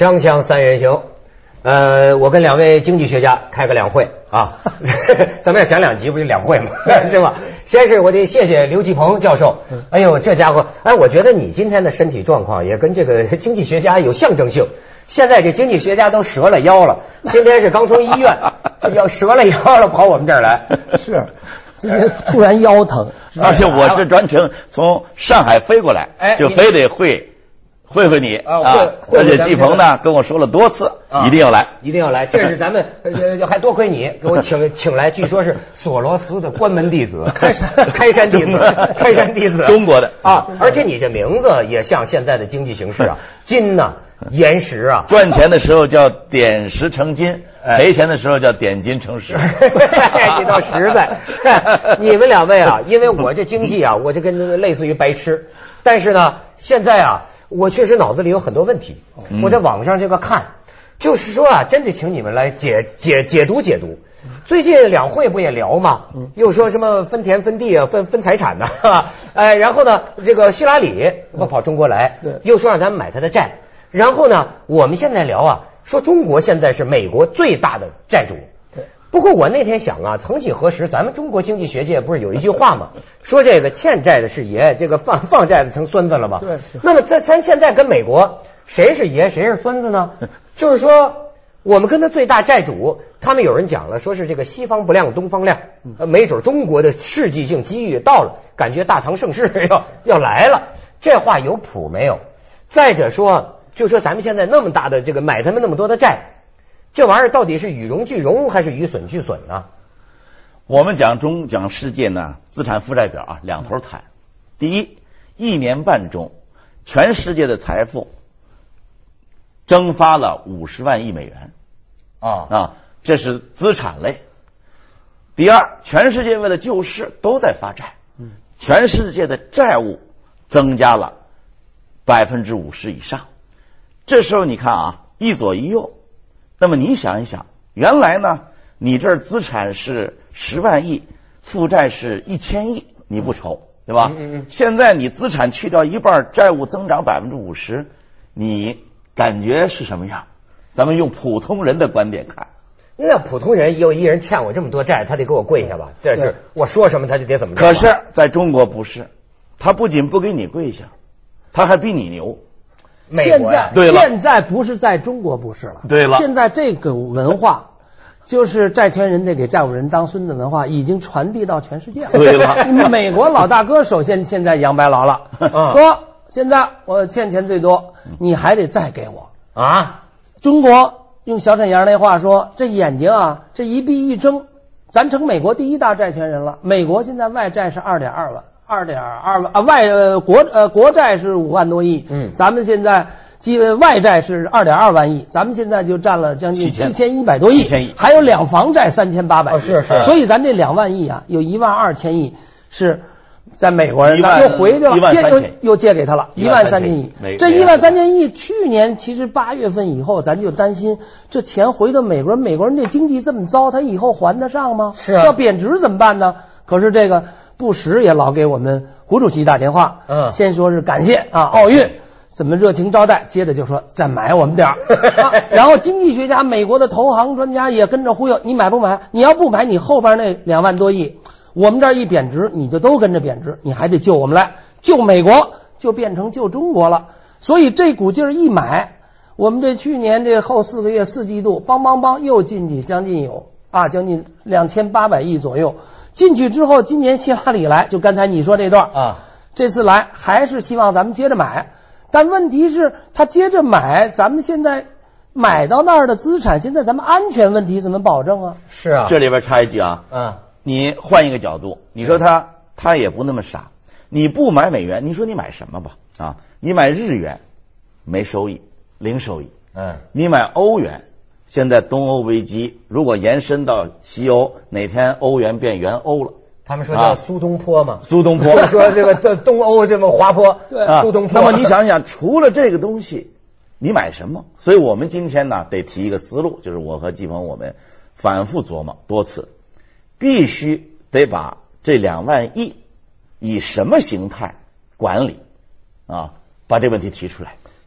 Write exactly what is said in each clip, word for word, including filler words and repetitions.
锵锵三人行，呃，我跟两位经济学家开个两会啊，咱们要讲两集不就两会吗？是吧？先是我得谢谢刘继鹏教授，哎呦，这家伙，哎，我觉得你今天的身体状况也跟这个经济学家有象征性。现在这经济学家都折了腰了，今天是刚从医院要折了腰了跑我们这儿来， 是。今天突然腰疼， 而且我是专程从上海飞过来，哎、就非得会会会你啊！啊而且季鹏呢跟我说了多次，啊、一定要来， 一定要来。这是咱们呃，还多亏你给我请请来，据说是索罗斯的关门弟子，开山开山弟子，开山弟子， 中国的啊！而且你这名字也像现在的经济形势啊，金呐、啊。岩石啊， 赚钱的时候叫点石成金，赔钱的时候叫点金成石。 你倒实在。你们两位啊，因为我这经济啊，我这跟类似于白痴，但是呢，现在啊，我确实脑子里有很多问题。我在网上这个看，就是说啊，真得请你们来解解解读解读。最近两会不也聊嘛，又说什么分田分地啊，分分财产的，哎，然后呢，这个希拉里不跑中国来，又说让咱们买他的债。然后呢，我们现在聊啊，说中国现在是美国最大的债主。对。不过我那天想啊，曾几何时，咱们中国经济学界不是有一句话吗？说这个欠债的是爷，这个放放债的成孙子了吗？对。那么咱咱现在跟美国谁是爷，谁是孙子呢？就是说，我们跟他最大债主，他们有人讲了，说是这个西方不亮东方亮，呃，没准中国的世纪性机遇到了，感觉大唐盛世要要来了。这话有谱没有？再者说。就说咱们现在那么大的这个买他们那么多的债，这玩意儿到底是与荣俱荣还是与损俱损呢？ 我们讲中讲世界呢，资产负债表啊两头谈。第一，一年半中，全世界的财富蒸发了五十万亿美元啊啊，这是资产类。第二，全世界为了救市都在发债，嗯，全世界的债务增加了百分之五十以上。这时候你看啊，一左一右，那么你想一想，原来呢，你这儿资产是十万亿，负债是一千亿，你不愁，对吧？嗯嗯。现在你资产去掉一半，债务增长百分之五十，你感觉是什么样？咱们用普通人的观点看， 那普通人有一人欠我这么多债，他得给我跪下吧？这是我说什么他就得怎么着。 可是在中国不是，他不仅不给你跪下，他还比你牛。 现在对了， 现在不是在中国不是了， 对了， 现在这个文化就是债权人得给债务人当孙子文化已经传递到全世界了。 对了， 美国老大哥首先现在扬白劳了，说现在我欠钱最多，你还得再给我啊！中国用小沈阳那话说，这眼睛啊，这一闭一睁，咱成美国第一大债权人了。美国现在外债是二点二万。二点二万啊，外呃国呃国债是五万多亿，嗯，咱们现在基外债是二点二万亿，咱们现在就占了将近七千一百多亿，还有两房债三千八百亿， 是是， 所以咱这两万亿啊，有一万二千亿是在美国人又回去了，借又又借给他了，一万三千亿，这一万三千亿，去年其实八月份以后，咱就担心这钱回到美国人，美国人这经济这么糟，他以后还得上吗？ 是要贬值怎么办呢？可是这个。布什也老给我们胡主席打电话，嗯，先说是感谢啊，奥运怎么热情招待，接着就说再买我们点儿、啊，然后经济学家、美国的投行专家也跟着忽悠，你买不买？你要不买，你后边那两万多亿，我们这儿一贬值，你就都跟着贬值，你还得救我们来，救美国就变成救中国了。所以这股劲儿一买，我们这去年这后四个月四季度，梆梆梆又进去将近有啊将近两千八百亿左右。进去之后，今年希拉里来，就刚才你说这段啊，这次来还是希望咱们接着买，但问题是，他接着买，咱们现在买到那儿的资产，现在咱们安全问题怎么保证啊？ 是啊， 这里边插一句啊，嗯，你换一个角度，你说他他也不那么傻，你不买美元，你说你买什么吧？啊，你买日元，没收益，零收益，嗯，你买欧元。现在东欧危机如果延伸到西欧，哪天欧元变元欧了？ 他们说叫苏东坡嘛， 啊、苏东坡说这个东欧这么滑坡，对，苏东坡。 那么你想想，除了这个东西，你买什么？所以我们今天呢，得提一个思路，就是我和季鹏我们反复琢磨多次，必须得把这两万亿以什么形态管理啊，把这问题提出来。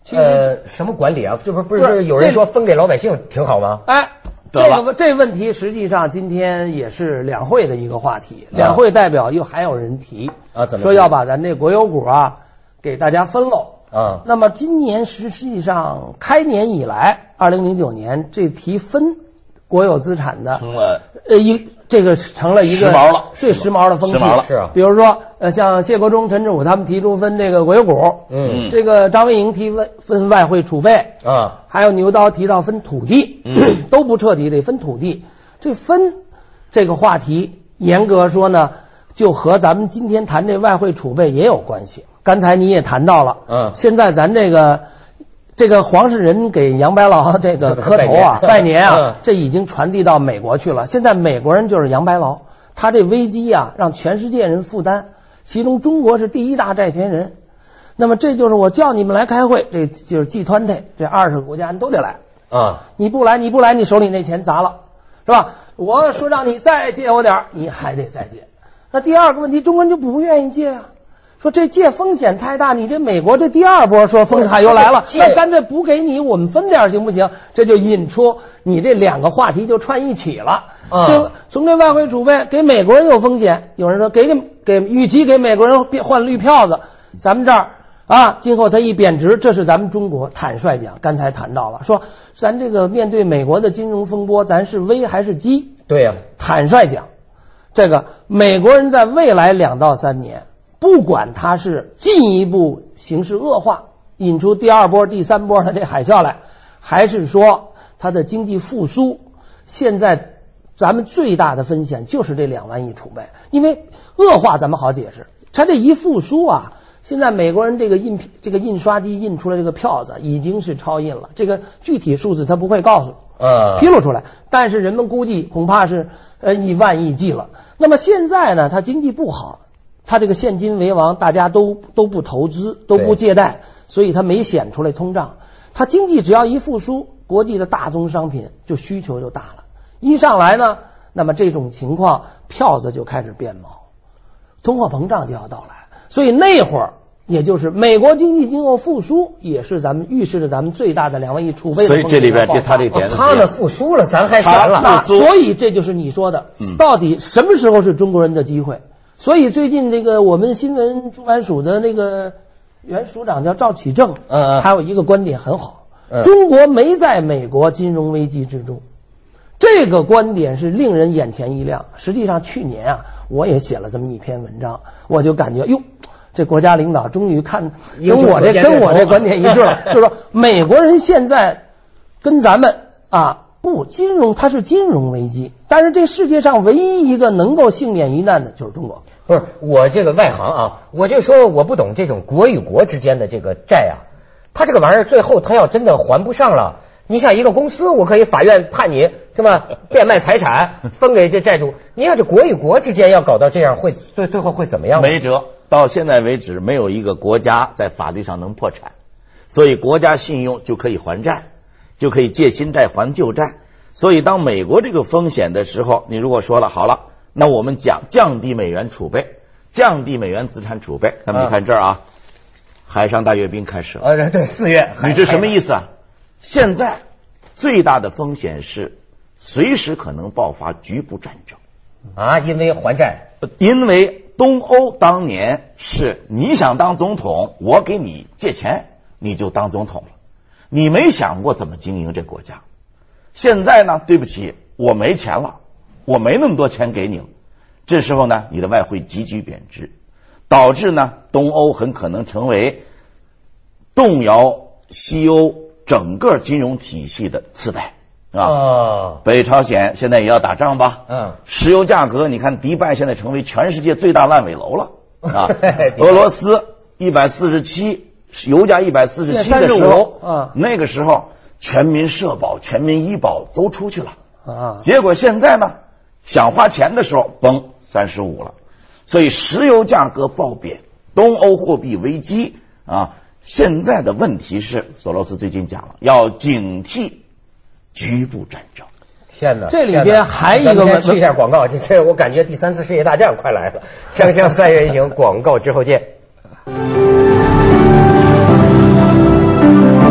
呃，什么管理啊？这不不是有人说分给老百姓挺好吗？ 哎，这个这问题实际上今天也是两会的一个话题，两会代表又还有人提啊，怎么说要把咱这国有股啊给大家分喽啊？ 那么今年实际上开年以来，二零零九年这提分国有资产的成了呃一这个成了一个时髦了， 最时髦的风气了。 是啊， 比如说呃像谢国忠、陈志武他们提出分这个国有股， 嗯， 这个张维迎提分分外汇储备啊， 还有牛刀提到分土地， 嗯， 都不彻底，得分土地。这分这个话题，严格说呢，就和咱们今天谈这外汇储备也有关系。刚才你也谈到了， 嗯， 现在咱这个。这个黄世仁给杨白劳这个磕头啊，拜年啊， 嗯， 这已经传递到美国去了。现在美国人就是杨白劳，他这危机啊，让全世界人负担，其中中国是第一大债权人。那么这就是我叫你们来开会，这就是 G 二十，这二十个国家人都得来啊！ 你不来，你不来，你手里那钱砸了，是吧？我说让你再借我点，你还得再借。那第二个问题，中国人就不愿意借啊。说这借风险太大，你这美国这第二波说风险又来了，那干脆补给你，我们分点行不行？这就引出你这两个话题就串一起了。 嗯， 就从这外汇储备给美国人有风险，有人说给给给，与其给美国人换绿票子，咱们这儿啊，今后它一贬值，这是咱们中国坦率讲，刚才谈到了，说咱这个面对美国的金融风波，咱是危还是机？ 对呀， 坦率讲，这个美国人在未来两到三年。不管它是进一步形势恶化，引出第二波、第三波的这海啸来，还是说它的经济复苏，现在咱们最大的风险就是这两万亿储备，因为恶化咱们好解释，它这一复苏啊，现在美国人这个印这个印刷机印出来这个票子已经是超印了，这个具体数字它不会告诉， 呃， 披露出来，但是人们估计恐怕是呃一万亿计了。那么现在呢，它经济不好。他这个现金为王，大家都都不投资，都不借贷，所以他没显出来通胀。他经济只要一复苏，国际的大宗商品就需求就大了，一上来呢，那么这种情况票子就开始变毛，通货膨胀就要到来。所以那会儿，也就是美国经济今后复苏，也是咱们预示着咱们最大的两万亿储备的。 所以这里边就他这点， 他们复苏了，咱还悬了。 所以这就是你说的，到底什么时候是中国人的机会？所以最近这个我们新闻出版署的那个原署长叫赵启正， 嗯， 还有一个观点很好，中国没在美国金融危机之中，这个观点是令人眼前一亮。实际上去年啊，我也写了这么一篇文章，我就感觉哟，这国家领导终于看跟我这跟我这观点一致了，就是说美国人现在跟咱们啊。不，金融它是金融危机，但是这世界上唯一一个能够幸免于难的就是中国。 不是我这个外行啊，我就说我不懂这种国与国之间的这个债啊，他这个玩意儿最后他要真的还不上了，你像一个公司，我可以法院判你是吧，变卖财产分给这债主，你要这国与国之间要搞到这样，会最最后会怎么样？ 没辙，到现在为止，没有一个国家在法律上能破产，所以国家信用就可以还债。就可以借新债还旧债，所以当美国这个风险的时候，你如果说了好了，那我们讲降低美元储备，降低美元资产储备。那么你看这儿啊，嗯、海上大阅兵开始了。 呃，对，四月。 你这什么意思啊？现在最大的风险是随时可能爆发局部战争啊，因为还债， 因为东欧当年是你想当总统，我给你借钱，你就当总统了。你没想过怎么经营这国家，现在呢，对不起，我没钱了，我没那么多钱给你了。这时候呢，你的外汇急剧贬值，导致呢，东欧很可能成为动摇西欧整个金融体系的次贷啊。 哦， 北朝鲜现在也要打仗吧？ 嗯， 石油价格，你看迪拜现在成为全世界最大烂尾楼了啊。俄罗斯一百四十七。油价一百四十七的时候， 啊， 那个时候全民社保、全民医保都出去了啊， 结果现在呢，想花钱的时候，崩三十五了，所以石油价格暴贬，东欧货币危机啊。现在的问题是，索罗斯最近讲了，要警惕局部战争。 天哪， 这里边还一个问题，去一下广告，这这我感觉第三次世界大战快来了。锵锵三人行，广告之后见。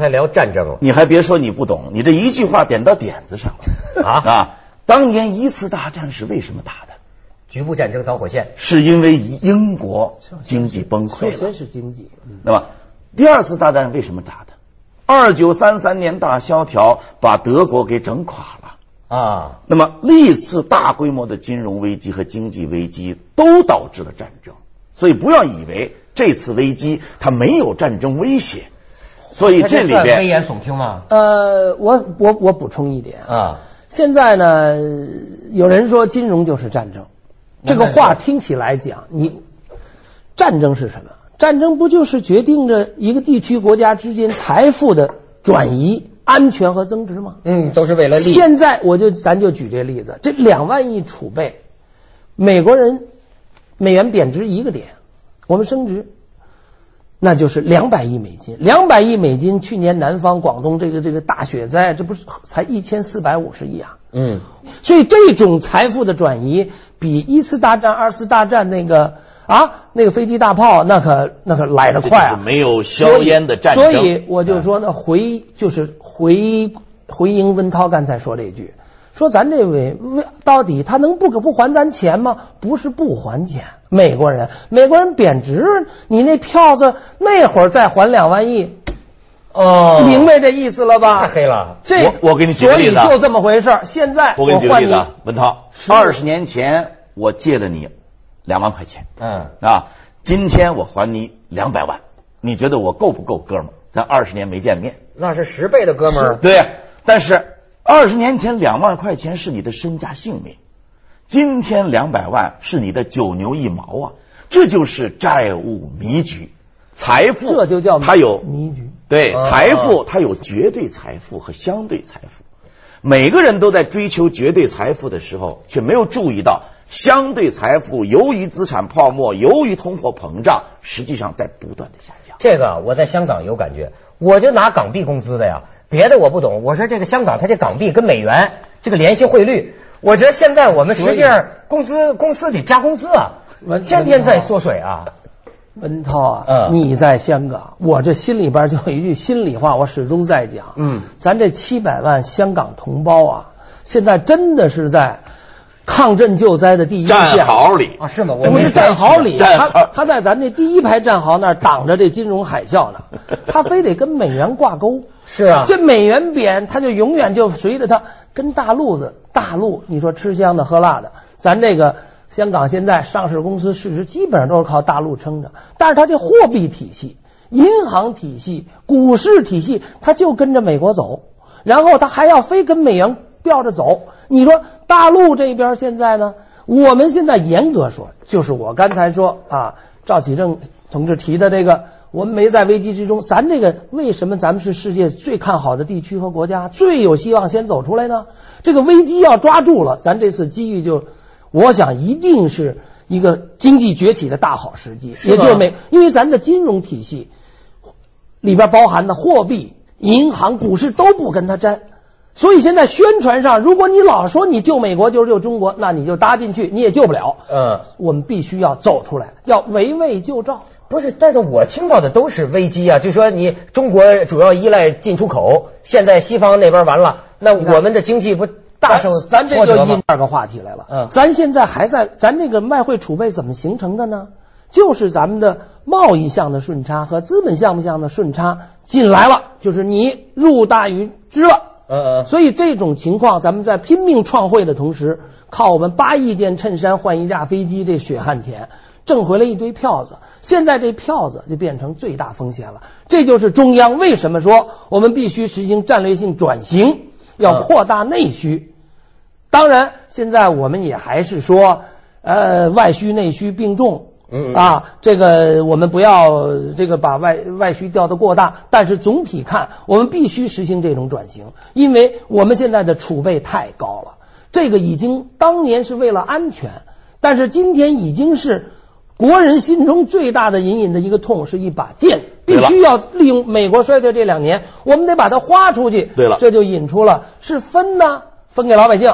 才聊战争了。 你还别说你不懂，你这一句话点到点子上了啊啊！当年一次大战是为什么打的？ 局部战争导火线， 是因为英国经济崩溃了。 首先是经济。 嗯、那么第二次大战为什么打的？二九三三年大萧条把德国给整垮了啊。那么历次大规模的金融危机和经济危机都导致了战争，所以不要以为这次危机它没有战争威胁。所以这里边危言耸听吗？ 呃，我我我补充一点啊， 现在呢，有人说金融就是战争，这个话听起来讲，你战争是什么？战争不就是决定着一个地区国家之间财富的转移、安全和增值吗？ 嗯，都是为了利益。 现在我就咱就举这例子，这两万亿储备，美国人美元贬值一个点，我们升值，那就是两百亿美金。两百亿美金，去年南方广东这个这个大雪灾，这不是才一千四百五十亿啊？嗯，所以这种财富的转移，比一次大战、二次大战那个。啊，那个飞机大炮，那可那可来得快啊！ 没有硝烟的战争， 所以，所以我就说呢，回就是回回应温涛刚才说这句，说咱这位到底他能不不还咱钱吗？不是不还钱，美国人美国人贬值，你那票子那会儿再还两万亿，哦，明白这意思了吧？ 太黑了， 这我我给你举个例子， 所以就这么回事。现在我给你举个例子啊，文涛，二十年前我借了你两万块钱，嗯啊，今天我还你两百万，你觉得我够不够哥们儿？咱二十年没见面， 那是十倍的哥们儿。 对，但是二十年前两万块钱是你的身家性命，今天两百万是你的九牛一毛啊！这就是债务迷局，财富这就叫它有迷局。 对，财富它有绝对财富和相对财富，每个人都在追求绝对财富的时候，却没有注意到。相对财富由于资产泡沫，由于通货膨胀，实际上在不断的下降。 这个我在香港有感觉，我就拿港币工资的呀，别的我不懂。我说这个香港它这港币跟美元这个联系汇率，我觉得现在我们实际上工资公司得加工资啊，天天在缩水啊。 文涛啊，嗯，你在香港，我这心里边就有一句心里话，我始终在讲，嗯，咱这七百万香港同胞啊，现在真的是在抗震救灾的第一线战壕里啊？是吗？ 我们是战壕里，他他在咱这第一排战壕那儿挡着这金融海啸呢，他非得跟美元挂钩。 是啊， 这美元贬，他就永远就随着他跟大陆的大陆，你说吃香的喝辣的，咱这个香港现在上市公司市值基本上都是靠大陆撑着，但是他这货币体系、银行体系、股市体系，他就跟着美国走，然后他还要非跟美元吊着走。你说大陆这边现在呢？我们现在严格说，就是我刚才说啊，赵启正同志提的这个，我们没在危机之中，咱这个为什么咱们是世界最看好的地区和国家，最有希望先走出来呢？这个危机要抓住了，咱这次机遇就，我想一定是一个经济崛起的大好时机，也就是美，因为咱的金融体系里边包含的货币、银行、股市都不跟他沾。所以现在宣传上，如果你老说你救美国就是救中国，那你就搭进去，你也救不了。嗯，我们必须要走出来，要围魏救赵。 不是，但是我听到的都是危机啊，就说你中国主要依赖进出口，现在西方那边完了，那我们的经济不大受挫折吗？ 咱这就引第二个话题来了。嗯，咱现在还在，咱这个外汇储备怎么形成的呢？就是咱们的贸易项的顺差和资本项目项的顺差进来了，就是你入大于之了。呃，所以这种情况，咱们在拼命创汇的同时，靠我们八亿件衬衫换一架飞机，这血汗钱挣回了一堆票子。现在这票子就变成最大风险了。这就是中央为什么说我们必须实行战略性转型，要扩大内需。当然，现在我们也还是说，呃，外需内需并重。嗯啊，这个我们不要这个把外外需调得过大，但是总体看，我们必须实行这种转型，因为我们现在的储备太高了，这个已经当年是为了安全，但是今天已经是国人心中最大的隐隐的一个痛，是一把剑，必须要利用美国衰退这两年，我们得把它花出去。 对了， 这就引出了是分呢，分给老百姓。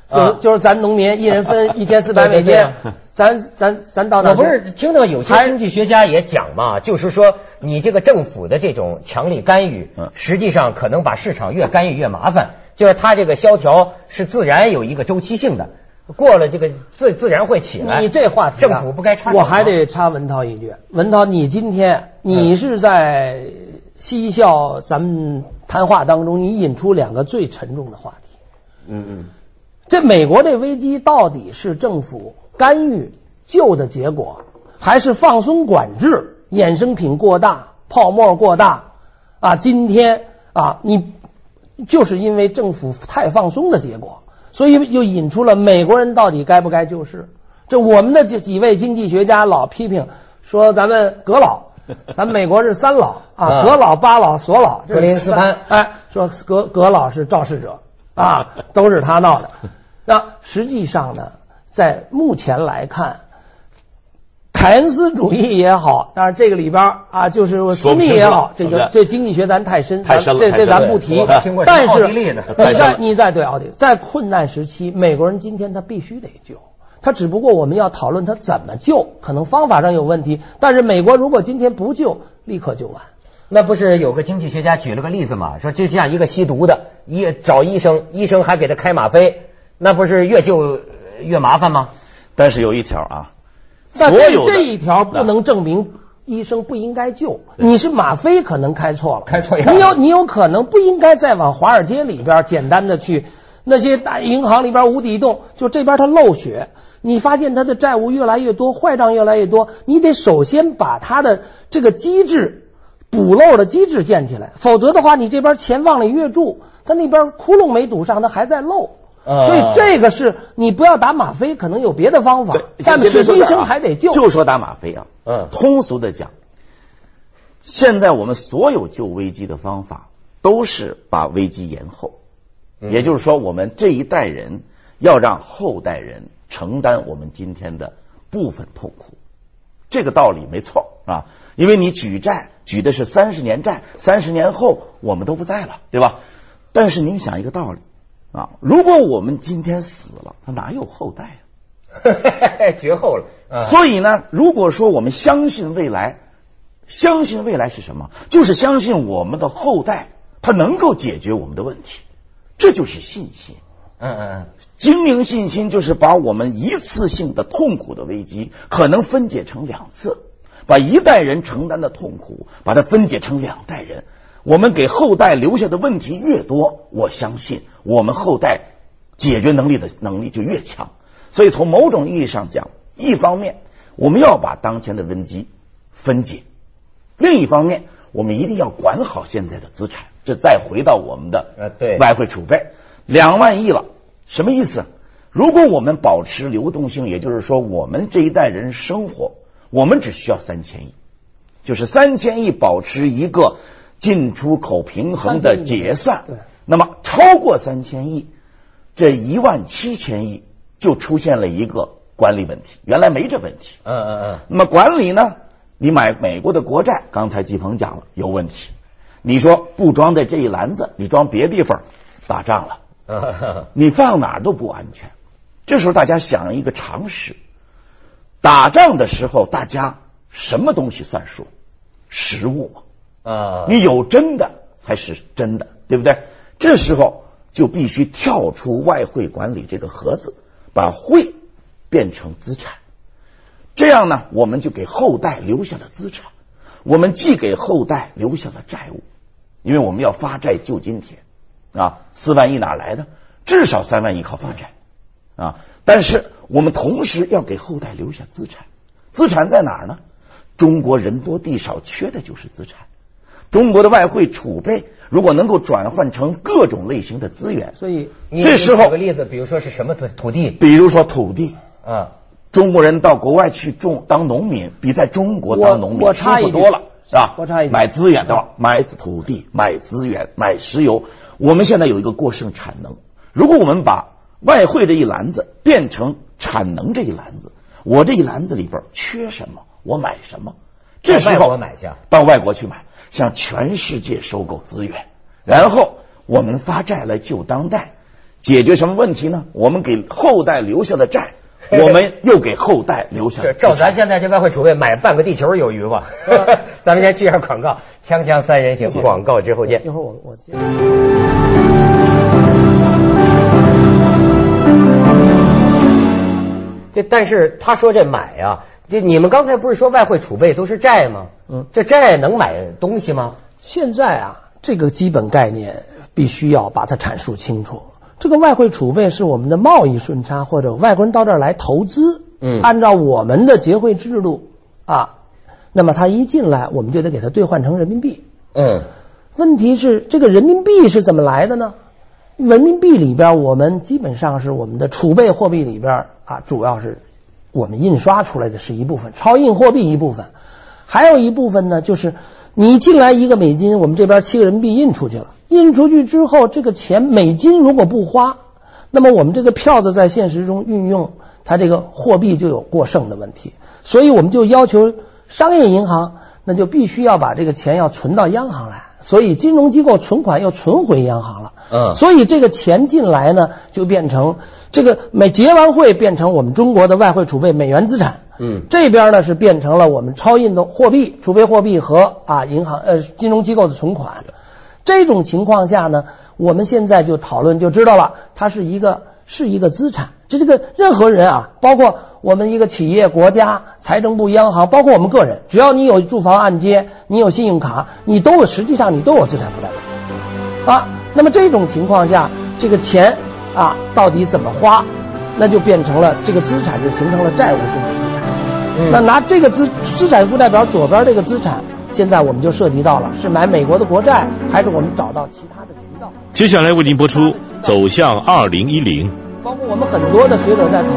就就是咱农民一人分一千四百美金，咱咱咱到那。 我不是听到有些经济学家也讲嘛，就是说你这个政府的这种强力干预，实际上可能把市场越干预越麻烦，就是它这个萧条是自然有一个周期性的，过了这个自自然会起来。 你这话题、啊、 政府不该插手。 我还得插文涛一句，文涛，你今天你是在嬉笑咱们谈话当中，你引出两个最沉重的话题。 嗯嗯。 这美国这危机到底是政府干预救的结果，还是放松管制、衍生品过大、泡沫过大啊？今天啊，你就是因为政府太放松的结果，所以又引出了美国人到底该不该救市。这我们的几几位经济学家老批评说，咱们葛老，咱们美国是三老啊，葛老、巴老、索老， 格林斯潘， 哎，说葛葛老是肇事者啊，都是他闹的。那实际上呢，在目前来看，凯恩斯主义也好，当然这个里边啊，就是斯密也好，这个这经济学咱太深， 太深了， 这这咱不提。但是你在你在对奥地利，在困难时期，美国人今天他必须得救，他只不过我们要讨论他怎么救，可能方法上有问题，但是美国如果今天不救，立刻就完。 那不是有个经济学家举了个例子嘛，说就这样一个吸毒的，一找医生，医生还给他开吗啡。那不是越救越麻烦吗？ 但是有一条啊， 所有这一条不能证明医生不应该救。你是吗啡可能开错了， 开错药。 你有你有可能不应该再往华尔街里边简单的去那些大银行里边无底洞，就这边他漏血，你发现他的债务越来越多，坏账越来越多，你得首先把他的这个机制补漏的机制建起来，否则的话，你这边钱往里越注，他那边窟窿没堵上，他还在漏。所以这个是你不要打吗啡，可能有别的方法，但是医生还得救。 就说打吗啡啊，嗯，通俗的讲，现在我们所有救危机的方法都是把危机延后，嗯、也就是说，我们这一代人要让后代人承担我们今天的部分痛苦，这个道理没错啊。因为你举债举的是三十年债，三十年后我们都不在了，对吧？但是您想一个道理。啊！如果我们今天死了，他哪有后代啊？绝后了。 啊、所以呢，如果说我们相信未来，相信未来是什么？就是相信我们的后代他能够解决我们的问题，这就是信心。 嗯嗯嗯， 经营信心就是把我们一次性的痛苦的危机可能分解成两次，把一代人承担的痛苦把它分解成两代人。我们给后代留下的问题越多，我相信我们后代解决能力的能力就越强。所以从某种意义上讲，一方面我们要把当前的危机分解，另一方面我们一定要管好现在的资产。这再回到我们的外汇储备两万亿了，什么意思？如果我们保持流动性，也就是说我们这一代人生活，我们只需要三千亿，就是三千亿保持一个进出口平衡的结算，那么超过三千亿，这一万七千亿就出现了一个管理问题，原来没这问题。 嗯嗯嗯。 那么管理呢？你买美国的国债，刚才季鹏讲了有问题。你说不装在这一篮子，你装别地方，打仗了，你放哪儿都不安全。这时候大家想一个常识，打仗的时候大家什么东西算数？实物嘛。 啊， 你有真的才是真的，对不对？这时候就必须跳出外汇管理这个盒子，把汇变成资产。这样呢，我们就给后代留下了资产，我们既给后代留下了债务，因为我们要发债救今天啊，四万亿哪来的？至少三万亿靠发债啊！但是我们同时要给后代留下资产，资产在哪儿呢？中国人多地少，缺的就是资产。中国的外汇储备如果能够转换成各种类型的资源， 所以这时候举个例子，比如说是什么资土地？ 比如说土地啊， 中国人到国外去种当农民，比在中国当农民舒服多了，是吧？ 我插一句， 买资源的，买土地、买资源、买石油。我们现在有一个过剩产能，如果我们把外汇这一篮子变成产能这一篮子，我这一篮子里边缺什么，我买什么。这时候买下到外国去买，向全世界收购资源，然后我们发债来救当代。 解决什么问题呢？我们给后代留下的债，我们又给后代留下的照咱现在这外汇储备买半个地球有余吧？咱们先去一下广告，锵锵三人行，广告之后见。 一会儿我我接。 这但是他说这买啊，这你们刚才不是说外汇储备都是债吗？嗯，这债能买东西吗？ 现在啊，这个基本概念必须要把它阐述清楚。这个外汇储备是我们的贸易顺差，或者外国人到这儿来投资，嗯，按照我们的结汇制度啊，那么他一进来，我们就得给他兑换成人民币。嗯，问题是这个人民币是怎么来的呢？人民币里边，我们基本上是我们的储备货币里边啊，主要是我们印刷出来的是一部分，超印货币一部分，还有一部分呢，就是你进来一个美金，我们这边七个人民币印出去了。印出去之后，这个钱美金如果不花，那么我们这个票子在现实中运用，它这个货币就有过剩的问题，所以我们就要求商业银行，那就必须要把这个钱要存到央行来，所以金融机构存款又存回央行了。嗯，所以这个钱进来呢，就变成这个每结完汇变成我们中国的外汇储备美元资产。嗯，这边呢是变成了我们超印的货币、储备货币和啊银行呃金融机构的存款。这种情况下呢，我们现在就讨论就知道了，它是一个是一个资产。这这个任何人啊，包括我们一个企业、国家、财政部、央行，包括我们个人，只要你有住房按揭，你有信用卡，你都有实际上你都有资产负债表啊。那么这种情况下，这个钱啊到底怎么花，那就变成了这个资产就形成了债务性的资产。嗯、那拿这个资资产负债表左边这个资产。现在我们就涉及到了是买美国的国债，还是我们找到其他的渠道。 接下来为您播出《走向二零一零》， 包括我们很多的学者在讨论。